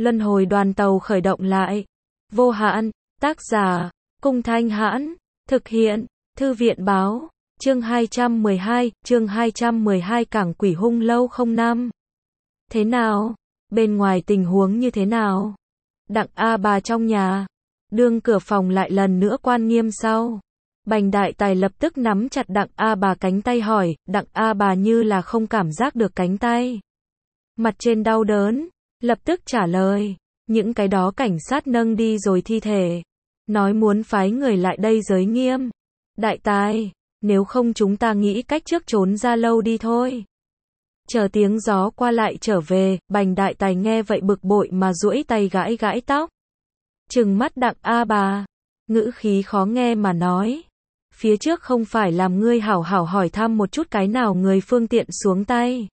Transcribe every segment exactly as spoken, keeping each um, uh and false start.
Luân hồi đoàn tàu khởi động lại. Vô hạn, tác giả, Cung Thanh Hãn, thực hiện, Thư viện báo, chương hai trăm mười hai, chương hai trăm mười hai Cảng Quỷ Hung lâu không năm. Thế nào? Bên ngoài tình huống như thế nào? Đặng A Bà trong nhà. Đương cửa phòng lại lần nữa quan nghiêm sau. Bành Đại Tài lập tức nắm chặt Đặng A Bà cánh tay hỏi, Đặng A Bà như là không cảm giác được cánh tay. Mặt trên đau đớn, lập tức trả lời, những cái đó cảnh sát nâng đi rồi thi thể. Nói muốn phái người lại đây giới nghiêm. Đại Tài, nếu không chúng ta nghĩ cách trước trốn ra lâu đi thôi. Chờ tiếng gió qua lại trở về, Bành Đại Tài nghe vậy bực bội mà duỗi tay gãi gãi tóc. Trừng mắt Đặng A Bà, ngữ khí khó nghe mà nói. Phía trước không phải làm ngươi hảo hảo hỏi thăm một chút cái nào người phương tiện xuống tay.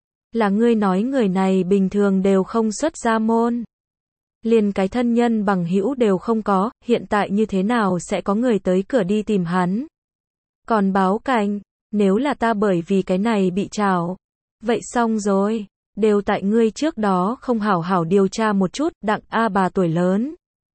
Là ngươi nói người này bình thường đều không xuất ra môn. Liền cái thân nhân bằng hữu đều không có, hiện tại như thế nào sẽ có người tới cửa đi tìm hắn. Còn báo cảnh, nếu là ta bởi vì cái này bị trảo. Vậy xong rồi, đều tại ngươi trước đó không hảo hảo điều tra một chút, Đặng A Bà tuổi lớn.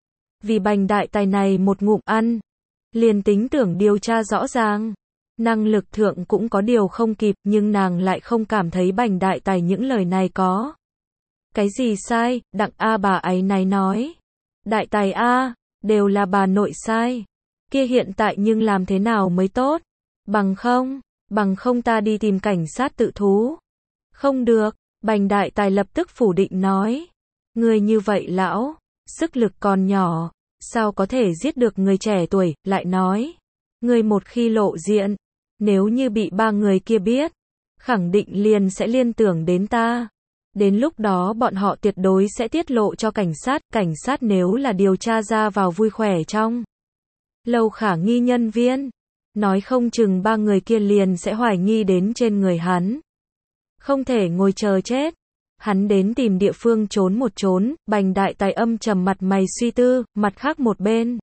Vì Bành Đại Tài này một ngụm ăn, liền tính tưởng điều tra rõ ràng. Năng lực thượng cũng có điều không kịp, nhưng nàng lại không cảm thấy Bành Đại Tài những lời này có. Cái gì sai, Đặng A Bà ấy này nói. Đại Tài A, đều là bà nội sai. Kia hiện tại nhưng làm thế nào mới tốt? Bằng không, bằng không ta đi tìm cảnh sát tự thú. Không được, Bành Đại Tài lập tức phủ định nói. Người như vậy lão, sức lực còn nhỏ, sao có thể giết được người trẻ tuổi, lại nói. Người một khi lộ diện, nếu như bị ba người kia biết, khẳng định liền sẽ liên tưởng đến ta. Đến lúc đó bọn họ tuyệt đối sẽ tiết lộ cho cảnh sát, cảnh sát nếu là điều tra ra vào vui khỏe trong lâu khả nghi nhân viên, nói không chừng ba người kia liền sẽ hoài nghi đến trên người hắn. Không thể ngồi chờ chết. Hắn đến tìm địa phương trốn một trốn, Bành Đại Tài âm trầm mặt mày suy tư, mặt khác một bên.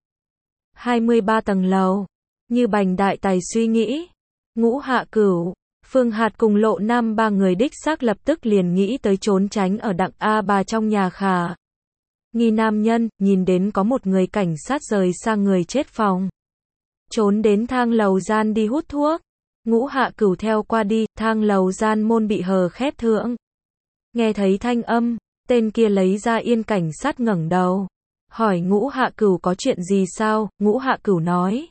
hai mươi ba tầng lầu. Như Bành Đại Tài suy nghĩ. Ngũ Hạ Cửu, Phương Hạt cùng Lộ Nam ba người đích xác lập tức liền nghĩ tới trốn tránh ở Đặng A Bà trong nhà khả nghi nam nhân, nhìn đến có một người cảnh sát rời sang người chết phòng. Trốn đến thang lầu gian đi hút thuốc. Ngũ Hạ Cửu theo qua đi, thang lầu gian môn bị hờ khép thượng. Nghe thấy thanh âm, tên kia lấy ra yên cảnh sát ngẩng đầu. Hỏi Ngũ Hạ Cửu có chuyện gì sao? Ngũ Hạ Cửu nói.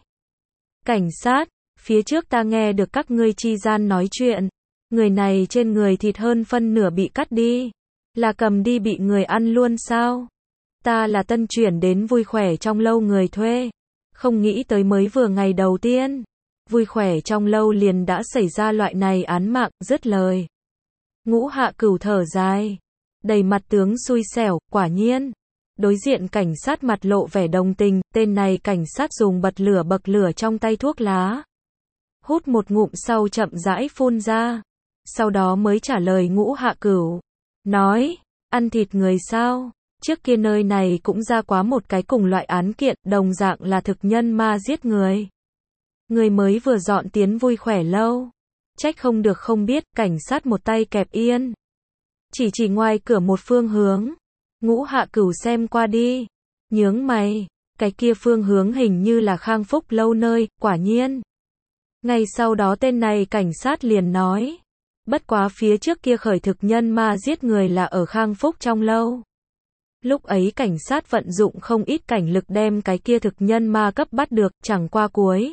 Cảnh sát, phía trước ta nghe được các ngươi chi gian nói chuyện. Người này trên người thịt hơn phân nửa bị cắt đi. Là cầm đi bị người ăn luôn sao? Ta là tân chuyển đến vui khỏe trong lâu người thuê. Không nghĩ tới mới vừa ngày đầu tiên. Vui khỏe trong lâu liền đã xảy ra loại này án mạng, dứt lời. Ngũ Hạ Cửu thở dài. Đầy mặt tướng xui xẻo, quả nhiên. Đối diện cảnh sát mặt lộ vẻ đồng tình, tên này cảnh sát dùng bật lửa bậc lửa trong tay thuốc lá. Hút một ngụm sau chậm rãi phun ra. Sau đó mới trả lời Ngũ Hạ Cửu. Nói, ăn thịt người sao? Trước kia nơi này cũng ra quá một cái cùng loại án kiện, đồng dạng là thực nhân ma giết người. Người mới vừa dọn tiến vui khỏe lâu. Trách không được không biết, cảnh sát một tay kẹp yên. Chỉ chỉ ngoài cửa một phương hướng. Ngũ Hạ Cửu xem qua đi. Nhướng mày, cái kia phương hướng hình như là Khang Phúc lâu nơi, quả nhiên. Ngay sau đó tên này cảnh sát liền nói. Bất quá phía trước kia khởi thực nhân ma giết người là ở Khang Phúc trong lâu. Lúc ấy cảnh sát vận dụng không ít cảnh lực đem cái kia thực nhân ma cấp bắt được, chẳng qua cuối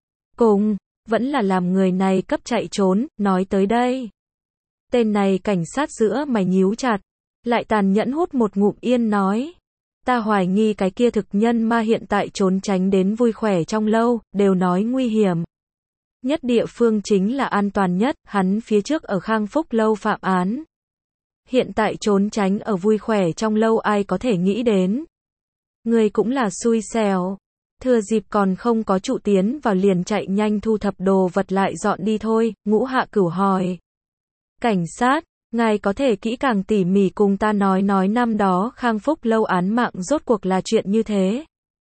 cùng, vẫn là làm người này cấp chạy trốn, nói tới đây. Tên này cảnh sát giữa mày nhíu chặt, lại tàn nhẫn hút một ngụm yên nói. Ta hoài nghi cái kia thực nhân ma hiện tại trốn tránh đến vui khỏe trong lâu, đều nói nguy hiểm. Nhất địa phương chính là an toàn nhất, hắn phía trước ở Khang Phúc lâu phạm án. Hiện tại trốn tránh ở vui khỏe trong lâu ai có thể nghĩ đến. Người cũng là xui xẻo. Thừa dịp còn không có trụ tiến vào liền chạy nhanh thu thập đồ vật lại dọn đi thôi, Ngũ Hạ Cửu hỏi. Cảnh sát, ngài có thể kỹ càng tỉ mỉ cùng ta nói nói năm đó Khang Phúc lâu án mạng rốt cuộc là chuyện như thế.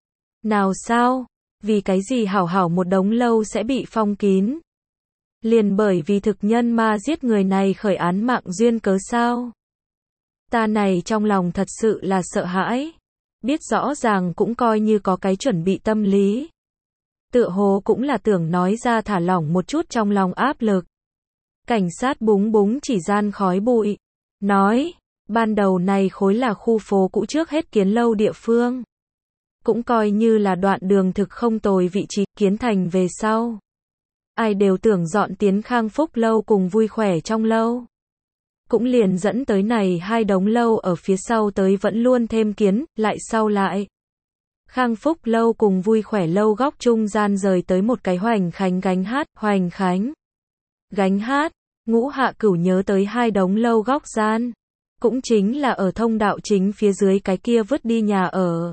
Nào sao? Vì cái gì hảo hảo một đống lâu sẽ bị phong kín? Liền bởi vì thực nhân ma giết người này khởi án mạng duyên cớ sao? Ta này trong lòng thật sự là sợ hãi. Biết rõ ràng cũng coi như có cái chuẩn bị tâm lý. Tựa hồ cũng là tưởng nói ra thả lỏng một chút trong lòng áp lực. Cảnh sát búng búng chỉ gian khói bụi. Nói, ban đầu này khối là khu phố cũ trước hết kiến lâu địa phương. Cũng coi như là đoạn đường thực không tồi vị trí kiến thành về sau. Ai đều tưởng dọn tiến Khang Phúc lâu cùng vui khỏe trong lâu. Cũng liền dẫn tới này hai đống lâu ở phía sau tới vẫn luôn thêm kiến, lại sau lại. Khang Phúc lâu cùng vui khỏe lâu góc trung gian rời tới một cái hoành khánh gánh hát, hoành khánh. Gánh hát, Ngũ Hạ Cửu nhớ tới hai đống lâu góc gian. Cũng chính là ở thông đạo chính phía dưới cái kia vứt đi nhà ở.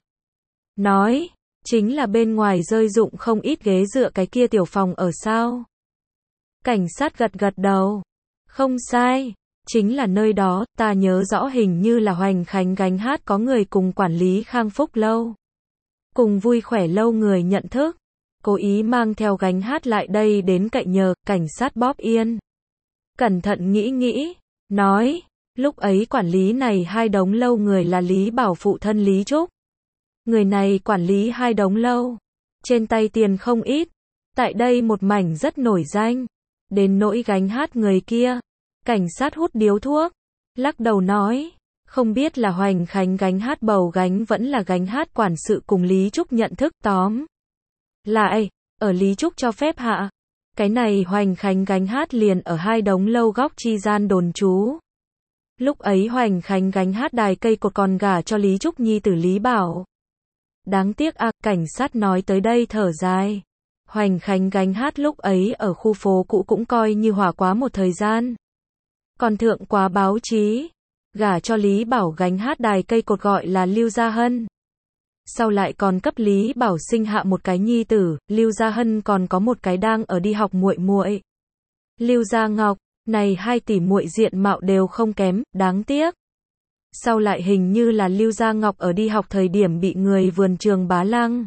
Nói, chính là bên ngoài rơi dụng không ít ghế dựa cái kia tiểu phòng ở sao. Cảnh sát gật gật đầu. Không sai, chính là nơi đó, ta nhớ rõ hình như là hoành khánh gánh hát có người cùng quản lý Khang Phúc lâu. Cùng vui khỏe lâu người nhận thức. Cố ý mang theo gánh hát lại đây đến cậy nhờ, cảnh sát bóp yên. Cẩn thận nghĩ nghĩ, nói, lúc ấy quản lý này hai đống lâu người là Lý Bảo phụ thân Lý Trúc. Người này quản lý hai đống lâu. Trên tay tiền không ít. Tại đây một mảnh rất nổi danh. Đến nỗi gánh hát người kia. Cảnh sát hút điếu thuốc. Lắc đầu nói. Không biết là hoành khánh gánh hát bầu gánh vẫn là gánh hát quản sự cùng Lý Trúc nhận thức tóm. Lại, ở Lý Trúc cho phép hạ. Cái này hoành khánh gánh hát liền ở hai đống lâu góc chi gian đồn trú. Lúc ấy hoành khánh gánh hát đài cây cột còn gả cho Lý Trúc nhi tử Lý Bảo. Đáng tiếc à, cảnh sát nói tới đây thở dài. Hoành khánh gánh hát lúc ấy ở khu phố cũ cũng coi như hỏa quá một thời gian. Còn thượng quá báo chí. Gả cho Lý Bảo gánh hát đài cây cột gọi là Lưu Gia Hân. Sau lại còn cấp Lý Bảo sinh hạ một cái nhi tử, Lưu Gia Hân còn có một cái đang ở đi học muội muội. Lưu Gia Ngọc, này hai tỷ muội diện mạo đều không kém, đáng tiếc. Sau lại hình như là Lưu Gia Ngọc ở đi học thời điểm bị người vườn trường bá lăng.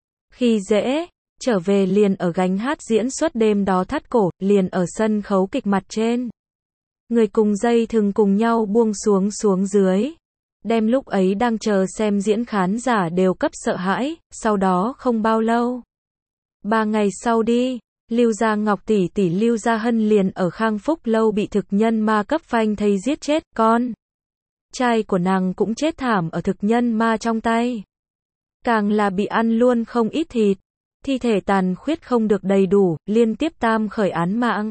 Khi dễ, trở về liền ở gánh hát diễn xuất đêm đó thắt cổ, liền ở sân khấu kịch mặt trên. Người cùng dây thừng cùng nhau buông xuống xuống dưới. Đem lúc ấy đang chờ xem diễn khán giả đều cấp sợ hãi, sau đó không bao lâu. Ba ngày sau đi, Lưu Gia Ngọc tỷ tỷ Lưu Gia Hân liền ở Khang Phúc lâu bị thực nhân ma cấp phanh thây giết chết, con. Trai của nàng cũng chết thảm ở thực nhân ma trong tay. Càng là bị ăn luôn không ít thịt. Thi thể tàn khuyết không được đầy đủ, liên tiếp tam khởi án mạng.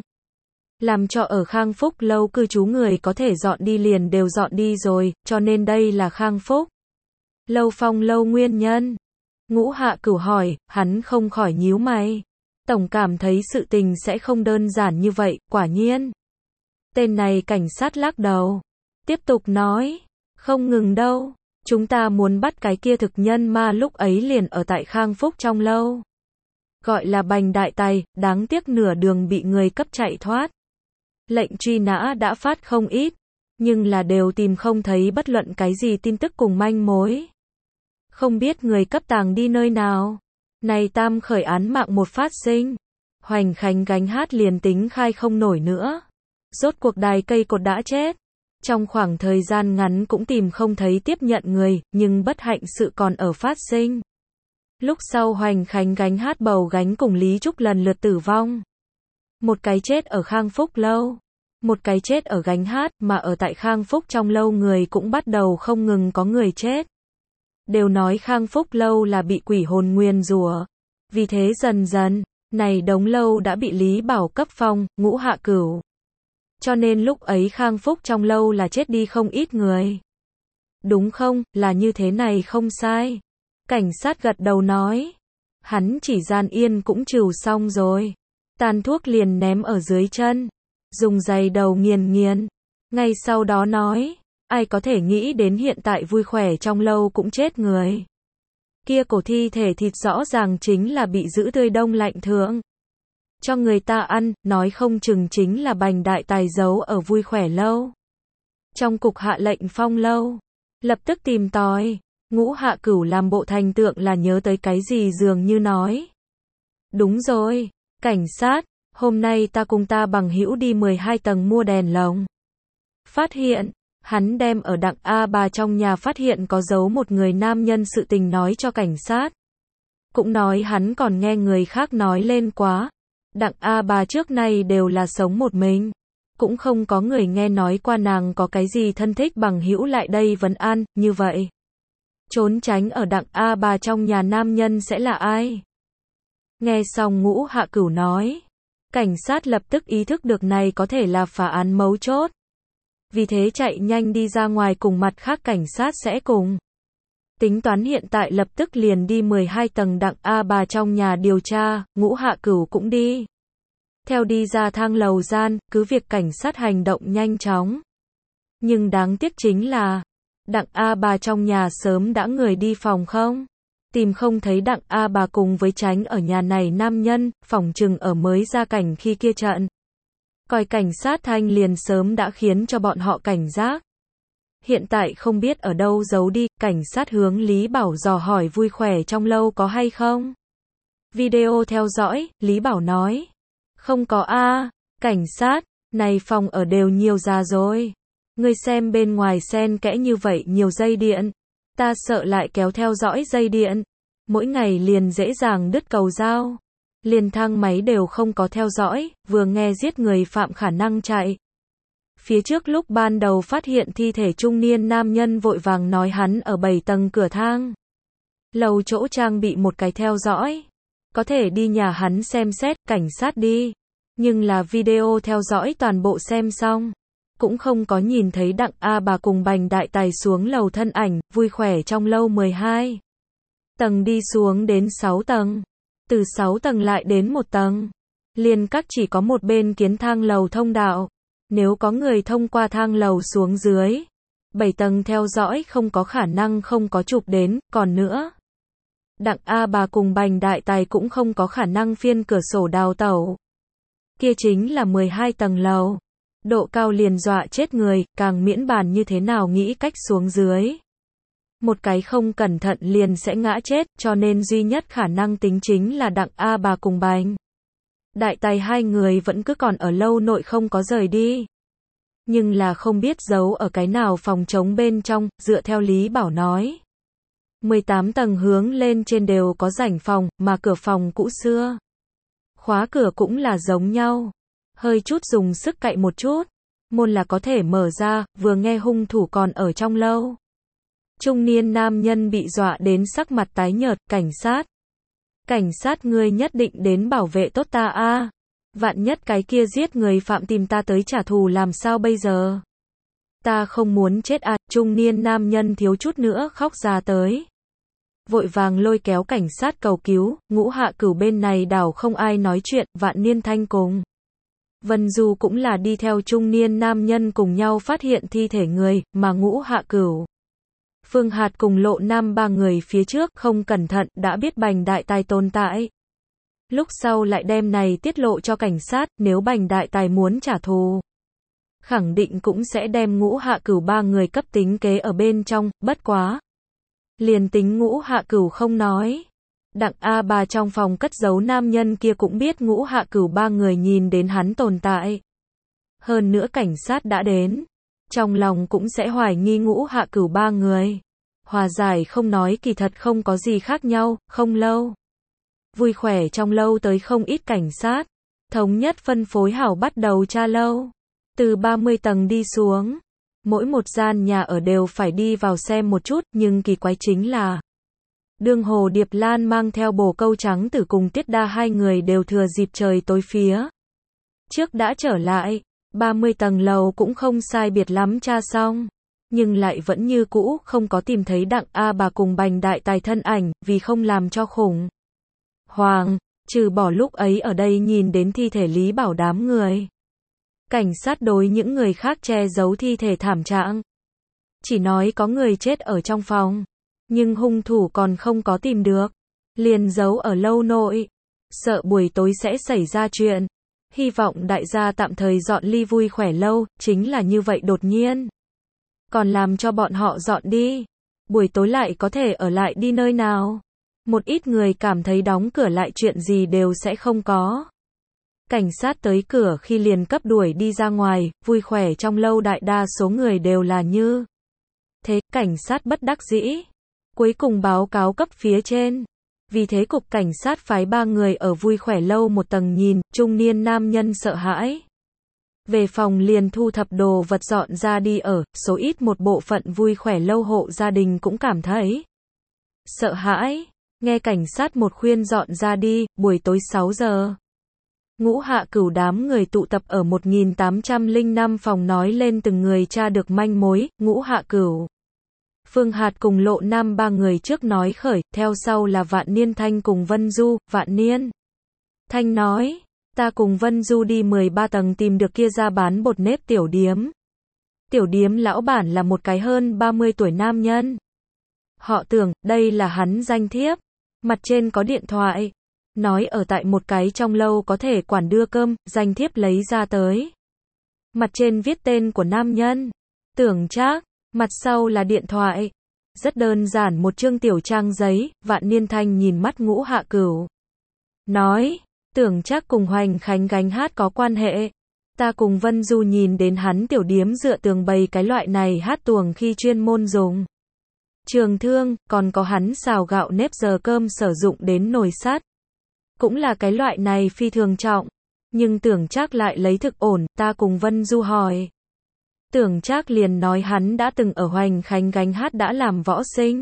Làm cho ở Khang Phúc lâu cư trú người có thể dọn đi liền đều dọn đi rồi, cho nên đây là Khang Phúc lâu phong lâu nguyên nhân. Ngũ Hạ Cửu hỏi, hắn không khỏi nhíu mày. Tổng cảm thấy sự tình sẽ không đơn giản như vậy, quả nhiên. Tên này cảnh sát lắc đầu. Tiếp tục nói, không ngừng đâu. Chúng ta muốn bắt cái kia thực nhân ma lúc ấy liền ở tại Khang Phúc trong lâu. Gọi là Bành Đại Tài, đáng tiếc nửa đường bị người cấp chạy thoát. Lệnh truy nã đã phát không ít, nhưng là đều tìm không thấy bất luận cái gì tin tức cùng manh mối. Không biết người cấp tàng đi nơi nào. Này tam khởi án mạng một phát sinh. Hoành khánh gánh hát liền tính khai không nổi nữa. Rốt cuộc đài cây cột đã chết. Trong khoảng thời gian ngắn cũng tìm không thấy tiếp nhận người, nhưng bất hạnh sự còn ở phát sinh. Lúc sau hoành khánh gánh hát bầu gánh cùng Lý Trúc lần lượt tử vong. Một cái chết ở Khang Phúc lâu. Một cái chết ở gánh hát, mà ở tại Khang Phúc trong lâu người cũng bắt đầu không ngừng có người chết. Đều nói Khang Phúc lâu là bị quỷ hồn nguyền rủa. Vì thế dần dần, này đống lâu đã bị Lý Bảo cấp phong, Ngũ Hạ Cửu. Cho nên lúc ấy Khang Phúc trong lâu là chết đi không ít người. Đúng không, là như thế này không sai. Cảnh sát gật đầu nói. Hắn chỉ gian yên cũng trừ xong rồi. Tàn thuốc liền ném ở dưới chân. Dùng giày đầu nghiền nghiền. Ngay sau đó nói. Ai có thể nghĩ đến hiện tại vui khỏe trong lâu cũng chết người. Kia cổ thi thể thịt rõ ràng chính là bị giữ tươi đông lạnh thượng. Cho người ta ăn, nói không chừng chính là Bành Đại Tài giấu ở vui khỏe lâu. Trong cục hạ lệnh phong lâu. Lập tức tìm tòi. Ngũ Hạ Cửu làm bộ thành tượng là nhớ tới cái gì dường như nói. Đúng rồi, cảnh sát, hôm nay ta cùng ta bằng hữu đi mười hai tầng mua đèn lồng. Phát hiện, Hắn đem ở Đặng A Bà trong nhà phát hiện có giấu một người nam nhân sự tình nói cho cảnh sát. Cũng nói hắn còn nghe người khác nói lên quá. Đặng A Bà trước nay đều là sống một mình. Cũng không có người nghe nói qua nàng có cái gì thân thích bằng hữu lại đây vấn an, như vậy. Trốn tránh ở Đặng A Bà trong nhà nam nhân sẽ là ai? Nghe xong Ngũ Hạ Cửu nói. Cảnh sát lập tức ý thức được này có thể là phá án mấu chốt. Vì thế chạy nhanh đi ra ngoài cùng mặt khác cảnh sát sẽ cùng. Tính toán hiện tại lập tức liền đi mười hai tầng Đặng A Bà trong nhà điều tra, Ngũ Hạ Cửu cũng đi. Theo đi ra thang lầu gian, cứ việc cảnh sát hành động nhanh chóng. Nhưng đáng tiếc chính là, Đặng A Bà trong nhà sớm đã người đi phòng không. Tìm không thấy Đặng A Bà cùng với tránh ở nhà này nam nhân, phỏng chừng ở mới ra cảnh khi kia trận. Coi cảnh sát thanh liền sớm đã khiến cho bọn họ cảnh giác. Hiện tại không biết ở đâu giấu đi, cảnh sát hướng Lý Bảo dò hỏi vui khỏe trong lâu có hay không. Video theo dõi, Lý Bảo nói. Không có a, cảnh sát, này phòng ở đều nhiều ra rồi. Ngươi xem bên ngoài xen kẽ như vậy nhiều dây điện. Ta sợ lại kéo theo dõi dây điện. Mỗi ngày liền dễ dàng đứt cầu dao. Liền thang máy đều không có theo dõi, vừa nghe giết người phạm khả năng chạy. Phía trước lúc ban đầu phát hiện thi thể trung niên nam nhân vội vàng nói hắn ở bảy tầng cửa thang. Lầu chỗ trang bị một cái theo dõi. Có thể đi nhà hắn xem xét, cảnh sát đi. Nhưng là video theo dõi toàn bộ xem xong. Cũng không có nhìn thấy Đặng A Bà cùng Bành Đại Tài xuống lầu thân ảnh, vui khỏe trong lâu mười hai tầng đi xuống đến sáu tầng. Từ sáu tầng lại đến một tầng. Liên các chỉ có một bên kiến thang lầu thông đạo. Nếu có người thông qua thang lầu xuống dưới. bảy tầng theo dõi không có khả năng không có chụp đến, còn nữa. Đặng A Bà cùng Bành Đại Tài cũng không có khả năng phiên cửa sổ đào tẩu. Kia chính là mười hai tầng lầu. Độ cao liền dọa chết người, càng miễn bàn như thế nào nghĩ cách xuống dưới. Một cái không cẩn thận liền sẽ ngã chết, cho nên duy nhất khả năng tính chính là Đặng A Bà cùng Bành Đại Tài hai người vẫn cứ còn ở lâu nội không có rời đi. Nhưng là không biết giấu ở cái nào phòng trống bên trong, dựa theo Lý Bảo nói. mười tám tầng hướng lên trên đều có rảnh phòng, mà cửa phòng cũ xưa. Khóa cửa cũng là giống nhau. Hơi chút dùng sức cạy một chút. Môn là có thể mở ra, vừa nghe hung thủ còn ở trong lâu. Trung niên nam nhân bị dọa đến sắc mặt tái nhợt, cảnh sát. Cảnh sát ngươi nhất định đến bảo vệ tốt ta a. Vạn nhất cái kia giết người phạm tìm ta tới trả thù làm sao bây giờ? Ta không muốn chết à, trung niên nam nhân thiếu chút nữa khóc ra tới. Vội vàng lôi kéo cảnh sát cầu cứu, Ngũ Hạ Cửu bên này đảo không ai nói chuyện, Vạn Niên Thanh cùng Vân Du cũng là đi theo trung niên nam nhân cùng nhau phát hiện thi thể người, mà Ngũ Hạ Cửu, Phương Hạt cùng Lộ Nam ba người phía trước không cẩn thận đã biết Bành Đại Tài tồn tại. Lúc sau lại đem này tiết lộ cho cảnh sát, nếu Bành Đại Tài muốn trả thù, khẳng định cũng sẽ đem Ngũ Hạ Cửu ba người cấp tính kế ở bên trong, bất quá. Liền tính Ngũ Hạ Cửu không nói. Đặng A Bà trong phòng cất giấu nam nhân kia cũng biết Ngũ Hạ Cửu ba người nhìn đến hắn tồn tại. Hơn nữa cảnh sát đã đến. Trong lòng cũng sẽ hoài nghi Ngũ Hạ Cửu ba người. Hòa giải không nói kỳ thật không có gì khác nhau, không lâu. Vui khỏe trong lâu tới không ít cảnh sát. Thống nhất phân phối hảo bắt đầu tra lâu. Từ ba mươi tầng đi xuống. Mỗi một gian nhà ở đều phải đi vào xem một chút, nhưng kỳ quái chính là đương Hồ Điệp Lan mang theo Bồ Câu Trắng Tử cùng Tiết Đa hai người đều thừa dịp trời tối phía trước đã trở lại, ba mươi tầng lầu cũng không sai biệt lắm tra xong, nhưng lại vẫn như cũ không có tìm thấy Đặng A Bà cùng Bành Đại Tài thân ảnh, vì không làm cho khủng hoảng, trừ bỏ lúc ấy ở đây nhìn đến thi thể Lý Bảo đám người. Cảnh sát đối những người khác che giấu thi thể thảm trạng. Chỉ nói có người chết ở trong phòng. Nhưng hung thủ còn không có tìm được. Liền giấu ở lâu nội. Sợ buổi tối sẽ xảy ra chuyện. Hy vọng đại gia tạm thời dọn ly vui khỏe lâu, chính là như vậy đột nhiên. Còn làm cho bọn họ dọn đi. Buổi tối lại có thể ở lại đi nơi nào. Một ít người cảm thấy đóng cửa lại chuyện gì đều sẽ không có. Cảnh sát tới cửa khi liền cấp đuổi đi ra ngoài, vui khỏe trong lâu đại đa số người đều là như thế, cảnh sát bất đắc dĩ. Cuối cùng báo cáo cấp phía trên. Vì thế cục cảnh sát phái ba người ở vui khỏe lâu một tầng nhìn, trung niên nam nhân sợ hãi. Về phòng liền thu thập đồ vật dọn ra đi ở, số ít một bộ phận vui khỏe lâu hộ gia đình cũng cảm thấy sợ hãi. Nghe cảnh sát một khuyên dọn ra đi, buổi tối sáu giờ. Ngũ Hạ Cửu đám người tụ tập ở một nghìn tám trăm lẻ năm phòng nói lên từng người tra được manh mối, Ngũ Hạ Cửu, Phương Hạt cùng Lộ Nam ba người trước nói khởi, theo sau là Vạn Niên Thanh cùng Vân Du. Vạn Niên Thanh nói, ta cùng Vân Du đi mười ba tầng tìm được kia ra bán bột nếp tiểu điếm. Tiểu điếm lão bản là một cái hơn ba mươi tuổi nam nhân. Họ Tưởng, đây là hắn danh thiếp. Mặt trên có điện thoại. Nói ở tại một cái trong lâu có thể quản đưa cơm, danh thiếp lấy ra tới. Mặt trên viết tên của nam nhân. Tưởng Trác. Mặt sau là điện thoại. Rất đơn giản một chương tiểu trang giấy. Vạn Niên Thanh nhìn mắt Ngũ Hạ Cửu. Nói, Tưởng Trác cùng Hoành Khánh gánh hát có quan hệ. Ta cùng Vân Du nhìn đến hắn tiểu điếm dựa tường bày cái loại này hát tuồng khi chuyên môn dùng trường thương, còn có hắn xào gạo nếp giờ cơm sử dụng đến nồi sắt. Cũng là cái loại này phi thường trọng. Nhưng Tưởng Trác lại lấy thực ổn, ta cùng Vân Du hỏi. Tưởng Trác liền nói hắn đã từng ở Hoành Khánh gánh hát đã làm võ sinh.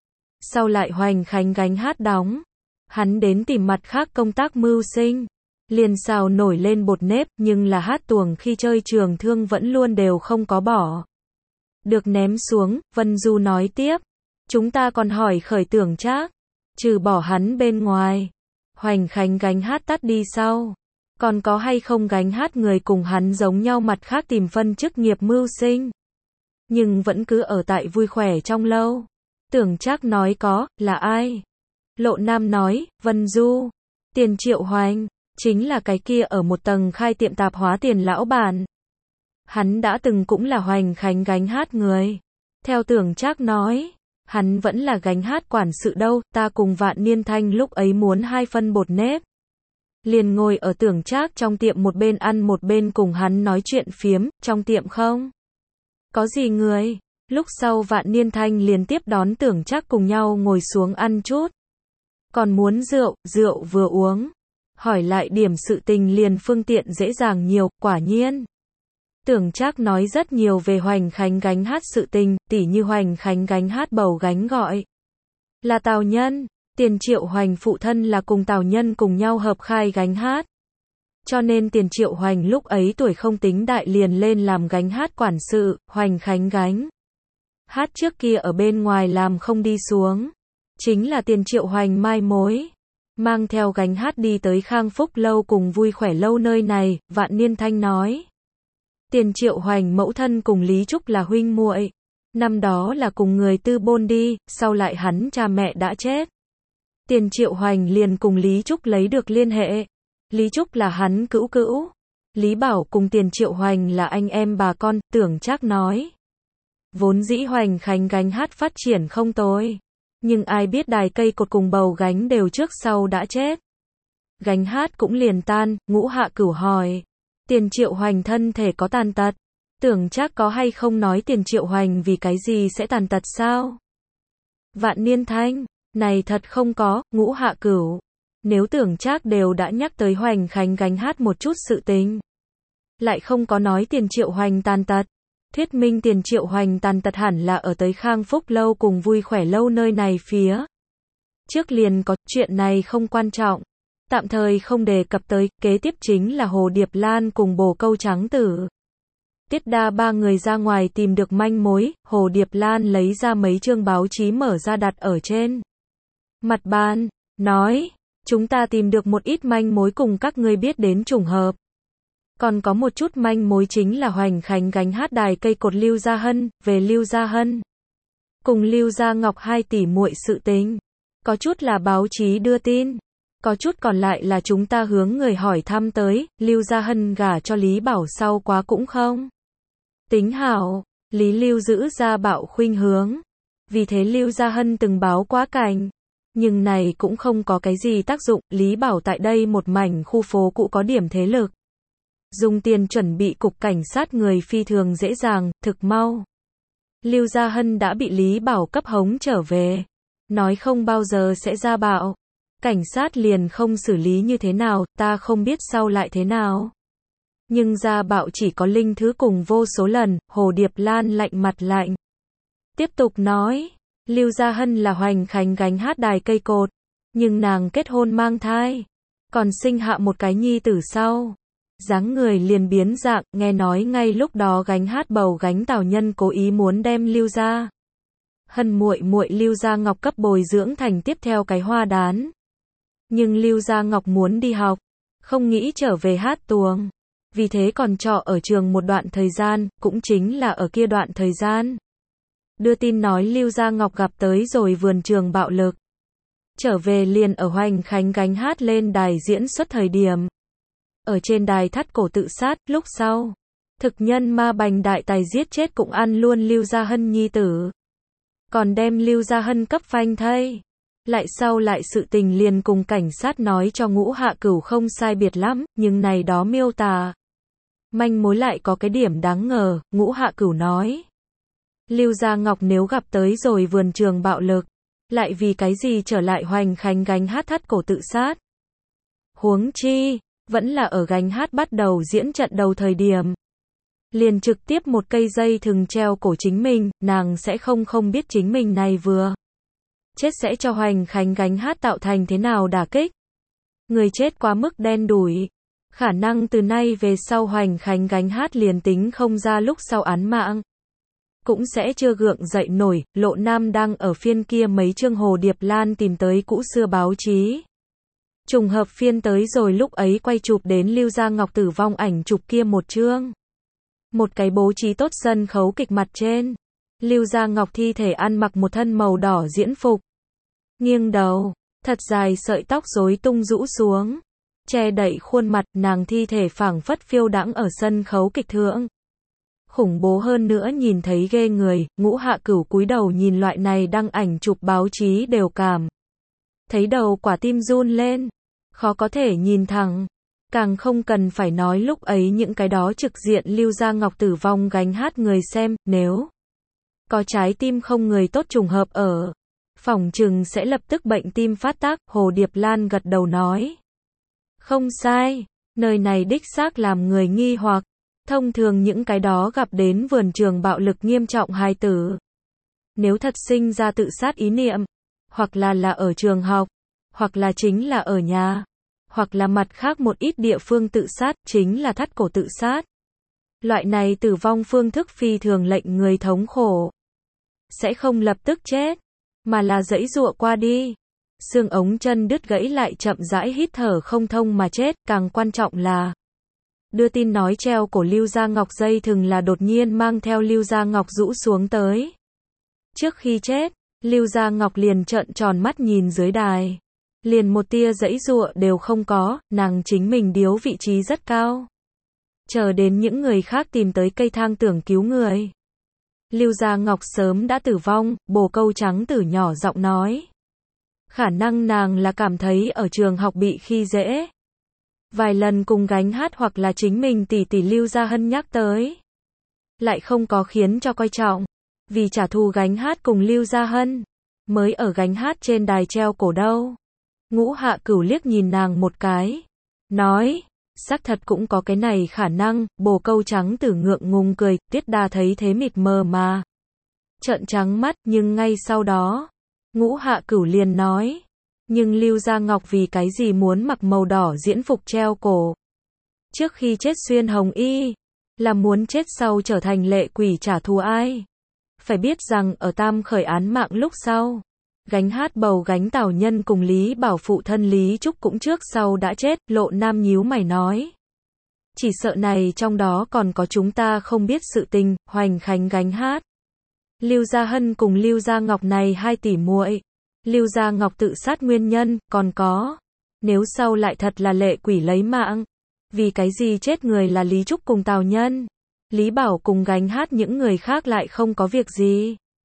Sau lại Hoành Khánh gánh hát đóng. Hắn đến tìm mặt khác công tác mưu sinh. Liền xào nổi lên bột nếp, nhưng là hát tuồng khi chơi trường thương vẫn luôn đều không có bỏ được ném xuống. Vân Du nói tiếp. Chúng ta còn hỏi khởi Tưởng Trác. Trừ bỏ hắn bên ngoài. Hoành Khánh gánh hát tắt đi sau. Còn có hay không gánh hát người cùng hắn giống nhau mặt khác tìm phân chức nghiệp mưu sinh. Nhưng vẫn cứ ở tại vui khỏe trong lâu. Tưởng Trác nói có, là ai? Lộ Nam nói, Vân Du. Tiền Triệu Hoành. Chính là cái kia ở một tầng khai tiệm tạp hóa tiền lão bản. Hắn đã từng cũng là Hoành Khánh gánh hát người. Theo Tưởng Trác nói, hắn vẫn là gánh hát quản sự đâu, ta cùng Vạn Niên Thanh lúc ấy muốn hai phân bột nếp. Liền ngồi ở Tưởng Trác trong tiệm một bên ăn một bên cùng hắn nói chuyện phiếm, trong tiệm không có gì người. Lúc sau Vạn Niên Thanh liền tiếp đón Tưởng Trác cùng nhau ngồi xuống ăn chút. Còn muốn rượu, rượu vừa uống. Hỏi lại điểm sự tình liền phương tiện dễ dàng nhiều, quả nhiên. Tưởng Trác nói rất nhiều về Hoành Khánh gánh hát sự tình, tỉ như Hoành Khánh gánh hát bầu gánh gọi là Tào Nhân. Tiền Triệu Hoành phụ thân là cùng Tào Nhân cùng nhau hợp khai gánh hát. Cho nên Tiền Triệu Hoành lúc ấy tuổi không tính đại liền lên làm gánh hát quản sự. Hoành Khánh gánh hát trước kia ở bên ngoài làm không đi xuống. Chính là Tiền Triệu Hoành mai mối. Mang theo gánh hát đi tới Khang Phúc lâu cùng vui khỏe lâu nơi này. Vạn Niên Thanh nói. Tiền Triệu Hoành mẫu thân cùng Lý Trúc là huynh muội. Năm đó là cùng người tư bôn đi, sau lại hắn cha mẹ đã chết. Tiền Triệu Hoành liền cùng Lý Trúc lấy được liên hệ. Lý Trúc là hắn cữu cữu. Lý Bảo cùng Tiền Triệu Hoành là anh em bà con. Tưởng Trác nói. Vốn dĩ Hoành Khánh gánh hát phát triển không tồi. Nhưng ai biết đài cây cột cùng bầu gánh đều trước sau đã chết. Gánh hát cũng liền tan. Ngũ Hạ Cửu hỏi. Tiền Triệu Hoành thân thể có tàn tật. Tưởng Trác có hay không nói Tiền Triệu Hoành vì cái gì sẽ tàn tật sao? Vạn Niên Thanh. Này thật không có. Ngũ Hạ Cửu. Nếu Tưởng Trác đều đã nhắc tới Hoành Khánh gánh hát một chút sự tình. Lại không có nói Tiền Triệu Hoành tàn tật. Thuyết minh Tiền Triệu Hoành tàn tật hẳn là ở tới Khang Phúc lâu cùng vui khỏe lâu nơi này phía trước liền có. Chuyện này không quan trọng. Tạm thời không đề cập tới. Kế tiếp chính là Hồ Điệp Lan cùng Bồ Câu Trắng Tử. Tiết Đa ba người ra ngoài tìm được manh mối. Hồ Điệp Lan lấy ra mấy chương báo chí mở ra đặt ở trên mặt bàn. Nói. Chúng ta tìm được một ít manh mối cùng các ngươi biết đến trùng hợp. Còn có một chút manh mối chính là Hoành Khánh gánh hát đài cây cột Lưu Gia Hân. Về Lưu Gia Hân cùng Lưu Gia Ngọc hai tỷ muội sự tình. Có chút là báo chí đưa tin. Có chút còn lại là chúng ta hướng người hỏi thăm tới. Lưu Gia Hân gả cho Lý Bảo sau quá cũng không tính hảo. Lý Lưu giữ gia bạo khuynh hướng. Vì thế Lưu Gia Hân từng báo quá cảnh. Nhưng này cũng không có cái gì tác dụng, Lý Bảo tại đây một mảnh khu phố cũ có điểm thế lực. Dùng tiền chuẩn bị cục cảnh sát người phi thường dễ dàng, thực mau. Lưu Gia Hân đã bị Lý Bảo cấp hống trở về. Nói không bao giờ sẽ ra bạo. Cảnh sát liền không xử lý như thế nào, ta không biết sau lại thế nào. Nhưng ra bạo chỉ có linh thứ cùng vô số lần, Hồ Điệp Lan lạnh mặt lạnh. Tiếp tục nói, Lưu Gia Hân là Hoành Khánh gánh hát đài cây cột. Nhưng nàng kết hôn mang thai. Còn sinh hạ một cái nhi tử sau. Dáng người liền biến dạng, nghe nói ngay lúc đó gánh hát bầu gánh Tào Nhân cố ý muốn đem Lưu Gia Hân muội muội Lưu Gia Ngọc cấp bồi dưỡng thành tiếp theo cái hoa đán. Nhưng Lưu Gia Ngọc muốn đi học, không nghĩ trở về hát tuồng. Vì thế còn trọ ở trường một đoạn thời gian, cũng chính là ở kia đoạn thời gian. Đưa tin nói Lưu Gia Ngọc gặp tới rồi vườn trường bạo lực. Trở về liền ở Hoành Khánh gánh hát lên đài diễn xuất thời điểm. Ở trên đài thắt cổ tự sát, lúc sau. Thực nhân ma bành đại tài giết chết cũng ăn luôn Lưu Gia Hân nhi tử. Còn đem Lưu Gia Hân cấp phanh thây. Lại sau lại sự tình liền cùng cảnh sát nói cho Ngũ Hạ Cửu không sai biệt lắm, nhưng này đó miêu tả. Manh mối lại có cái điểm đáng ngờ, Ngũ Hạ Cửu nói. Lưu Gia Ngọc nếu gặp tới rồi vườn trường bạo lực, lại vì cái gì trở lại Hoành Khánh gánh hát thắt cổ tự sát. Huống chi, vẫn là ở gánh hát bắt đầu diễn trận đầu thời điểm. Liền trực tiếp một cây dây thừng treo cổ chính mình, nàng sẽ không không biết chính mình này vừa chết sẽ cho Hoành Khánh gánh hát tạo thành thế nào đả kích. Người chết quá mức đen đủi. Khả năng từ nay về sau Hoành Khánh gánh hát liền tính không ra lúc sau án mạng. Cũng sẽ chưa gượng dậy nổi, Lộ Nam đang ở phiên kia mấy chương Hồ Điệp Lan tìm tới cũ xưa báo chí. Trùng hợp phiên tới rồi lúc ấy quay chụp đến Lưu Gia Ngọc tử vong ảnh chụp kia một chương. Một cái bố trí tốt sân khấu kịch mặt trên. Lưu Gia Ngọc thi thể ăn mặc một thân màu đỏ diễn phục. Nghiêng đầu, thật dài sợi tóc rối tung rũ xuống. Che đậy khuôn mặt, nàng thi thể phảng phất phiêu đãng ở sân khấu kịch thượng. Khủng bố hơn nữa nhìn thấy ghê người, Ngũ Hạ Cửu cúi đầu nhìn loại này đăng ảnh chụp báo chí đều cảm. Thấy đầu quả tim run lên. Khó có thể nhìn thẳng. Càng không cần phải nói lúc ấy những cái đó trực diện Lưu Gia Ngọc tử vong gánh hát người xem, nếu có trái tim không người tốt trùng hợp ở. Phỏng chừng sẽ lập tức bệnh tim phát tác, Hồ Điệp Lan gật đầu nói. Không sai, nơi này đích xác làm người nghi hoặc. Thông thường những cái đó gặp đến vườn trường bạo lực nghiêm trọng hài tử. Nếu thật sinh ra tự sát ý niệm, hoặc là là ở trường học, hoặc là chính là ở nhà, hoặc là mặt khác một ít địa phương tự sát, chính là thắt cổ tự sát. Loại này tử vong phương thức phi thường lệnh người thống khổ. Sẽ không lập tức chết, mà là giãy giụa qua đi. Xương ống chân đứt gãy lại chậm rãi hít thở không thông mà chết, càng quan trọng là đưa tin nói treo cổ Lưu Gia Ngọc dây thừng là đột nhiên mang theo Lưu Gia Ngọc rũ xuống tới. Trước khi chết, Lưu Gia Ngọc liền trợn tròn mắt nhìn dưới đài. Liền một tia giãy giụa đều không có, nàng chính mình điếu vị trí rất cao. Chờ đến những người khác tìm tới cây thang tưởng cứu người. Lưu Gia Ngọc sớm đã tử vong, Bồ Câu Trắng Tử nhỏ giọng nói. Khả năng nàng là cảm thấy ở trường học bị khi dễ. Vài lần cùng gánh hát hoặc là chính mình tỷ tỷ Lưu Gia Hân nhắc tới. Lại không có khiến cho coi trọng. Vì trả thù gánh hát cùng Lưu Gia Hân. Mới ở gánh hát trên đài treo cổ đâu. Ngũ Hạ Cửu liếc nhìn nàng một cái. Nói. Xác thật cũng có cái này khả năng. Bồ Câu Trắng Tử ngượng ngùng cười. Tiết Đa thấy thế mịt mờ mà. Trợn trắng mắt nhưng ngay sau đó. Ngũ Hạ Cửu liền nói. Nhưng Lưu Gia Ngọc vì cái gì muốn mặc màu đỏ diễn phục treo cổ. Trước khi chết xuyên hồng y. Là muốn chết sau trở thành lệ quỷ trả thù ai. Phải biết rằng ở Tam khởi án mạng lúc sau. Gánh hát bầu gánh Tào Nhân cùng Lý Bảo phụ thân Lý Trúc cũng trước sau đã chết. Lộ Nam nhíu mày nói. Chỉ sợ này trong đó còn có chúng ta không biết sự tình. Hoành Khánh gánh hát. Lưu Gia Hân cùng Lưu Gia Ngọc này hai tỷ muội. Lưu Gia Ngọc tự sát nguyên nhân, còn có. Nếu sau lại thật là lệ quỷ lấy mạng. Vì cái gì chết người là Lý Trúc cùng Tào Nhân. Lý Bảo cùng gánh hát những người khác lại không có việc gì.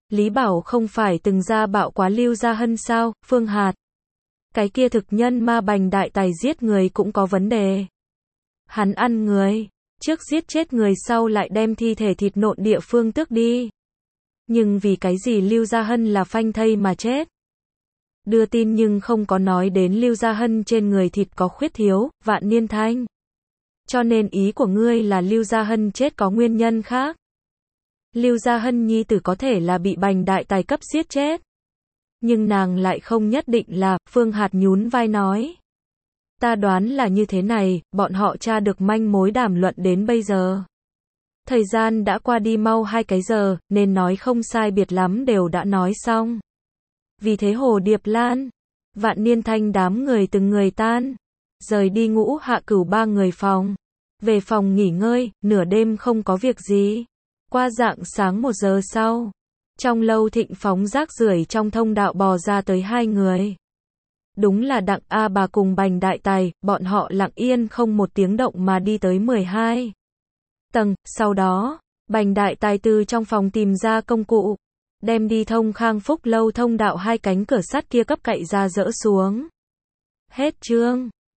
Lý Bảo không phải từng ra bạo quá Lưu Gia Hân sao, Phương Hạt. Cái kia thực nhân ma Bành Đại Tài giết người cũng có vấn đề. Hắn ăn người, trước giết chết người sau lại đem thi thể thịt nộn địa phương tước đi. Nhưng vì cái gì Lưu Gia Hân là phanh thây mà chết? Đưa tin nhưng không có nói đến Lưu Gia Hân trên người thịt có khuyết thiếu, Vạn Niên Thanh. Cho nên ý của ngươi là Lưu Gia Hân chết có nguyên nhân khác. Lưu Gia Hân nhi tử có thể là bị Bành Đại Tài cấp giết chết. Nhưng nàng lại không nhất định là, Phương Hạt nhún vai nói. Ta đoán là như thế này, bọn họ tra được manh mối đàm luận đến bây giờ. Thời gian đã qua đi mau hai cái giờ, nên nói không sai biệt lắm đều đã nói xong. Vì thế Hồ Điệp Lan, Vạn Niên Thanh đám người từng người tan, rời đi Ngũ Hạ Cửu ba người phòng. Về phòng nghỉ ngơi, nửa đêm không có việc gì. Qua rạng sáng một giờ sau, trong lâu Thịnh phóng rác rưởi trong thông đạo bò ra tới hai người. Đúng là Đặng A Bà cùng Bành Đại Tài, bọn họ lặng yên không một tiếng động mà đi tới mười hai tầng, sau đó, Bành Đại Tài từ trong phòng tìm ra công cụ, đem đi thông Khang Phúc lâu thông đạo hai cánh cửa sắt kia cấp cậy ra dỡ xuống. Hết chương.